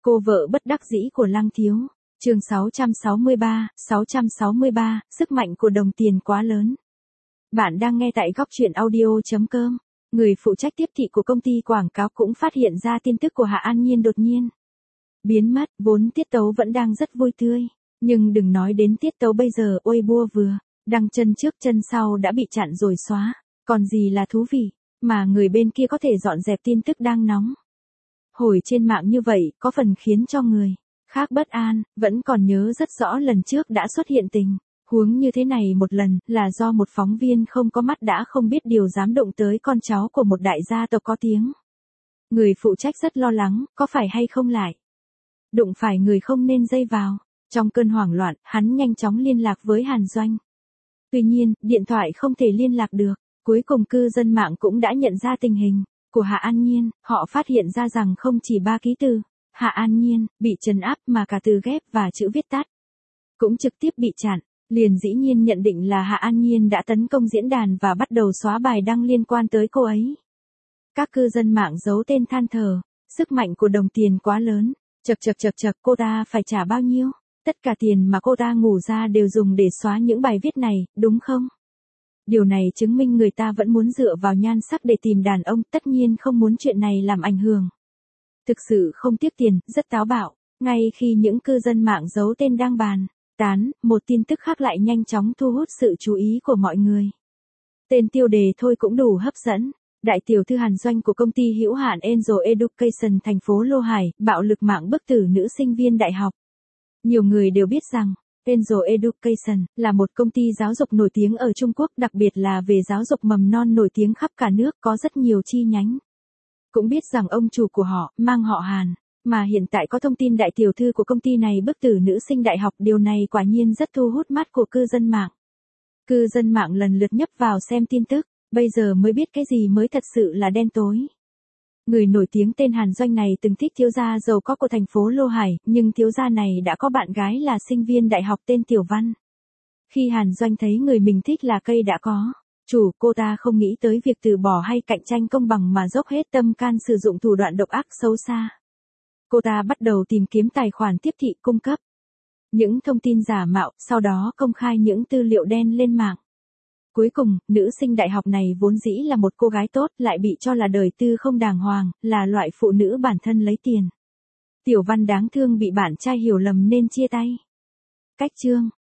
Cô vợ bất đắc dĩ của Lăng Thiếu. Chương 663, sức mạnh của đồng tiền quá lớn. Bạn đang nghe tại góc truyện audio.com. Người phụ trách tiếp thị của công ty quảng cáo cũng phát hiện ra tin tức của Hạ An Nhiên đột nhiên biến mất, vốn tiết tấu vẫn đang rất vui tươi. Nhưng đừng nói đến tiết tấu bây giờ, ôi bua vừa, đăng chân trước chân sau đã bị chặn rồi xóa. Còn gì là thú vị, mà người bên kia có thể dọn dẹp tin tức đang nóng hổi trên mạng như vậy, có phần khiến cho người khác bất an. Vẫn còn nhớ rất rõ lần trước đã xuất hiện tình huống như thế này một lần, là do một phóng viên không có mắt đã không biết điều dám động tới con cháu của một đại gia tộc có tiếng. Người phụ trách rất lo lắng, có phải hay không lại đụng phải người không nên dây vào. Trong cơn hoảng loạn, hắn nhanh chóng liên lạc với Hàn Doanh. Tuy nhiên, điện thoại không thể liên lạc được. Cuối cùng cư dân mạng cũng đã nhận ra tình hình của Hạ An Nhiên. Họ phát hiện ra rằng không chỉ 3 ký từ Hạ An Nhiên bị trấn áp mà cả từ ghép và chữ viết tắt cũng trực tiếp bị chặn. Liền dĩ nhiên nhận định là Hạ An Nhiên đã tấn công diễn đàn và bắt đầu xóa bài đăng liên quan tới cô ấy. Các cư dân mạng giấu tên than thở, sức mạnh của đồng tiền quá lớn. Chật, cô ta phải trả bao nhiêu? Tất cả tiền mà cô ta ngủ ra đều dùng để xóa những bài viết này, đúng không? Điều này chứng minh người ta vẫn muốn dựa vào nhan sắc để tìm đàn ông, tất nhiên không muốn chuyện này làm ảnh hưởng. Thực sự không tiếc tiền, rất táo bạo. Ngay khi những cư dân mạng giấu tên đang bàn tán, một tin tức khác lại nhanh chóng thu hút sự chú ý của mọi người. Tên tiêu đề thôi cũng đủ hấp dẫn. Đại tiểu thư Hàn Doanh của công ty hữu hạn Angel Education thành phố Lô Hải, bạo lực mạng bức tử nữ sinh viên đại học. Nhiều người đều biết rằng, Angel Education là một công ty giáo dục nổi tiếng ở Trung Quốc, đặc biệt là về giáo dục mầm non nổi tiếng khắp cả nước, có rất nhiều chi nhánh. Cũng biết rằng ông chủ của họ mang họ Hàn, mà hiện tại có thông tin đại tiểu thư của công ty này bức tử nữ sinh đại học, điều này quả nhiên rất thu hút mắt của cư dân mạng. Cư dân mạng lần lượt nhấp vào xem tin tức, bây giờ mới biết cái gì mới thật sự là đen tối. Người nổi tiếng tên Hàn Doanh này từng thích thiếu gia giàu có của thành phố Lô Hải, nhưng thiếu gia này đã có bạn gái là sinh viên đại học tên Tiểu Văn. Khi Hàn Doanh thấy người mình thích là cây đã có chủ, cô ta không nghĩ tới việc từ bỏ hay cạnh tranh công bằng mà dốc hết tâm can sử dụng thủ đoạn độc ác xấu xa. Cô ta bắt đầu tìm kiếm tài khoản tiếp thị cung cấp những thông tin giả mạo, sau đó công khai những tư liệu đen lên mạng. Cuối cùng, nữ sinh đại học này vốn dĩ là một cô gái tốt, lại bị cho là đời tư không đàng hoàng, là loại phụ nữ bản thân lấy tiền. Tiểu Văn đáng thương bị bạn trai hiểu lầm nên chia tay. Cách chương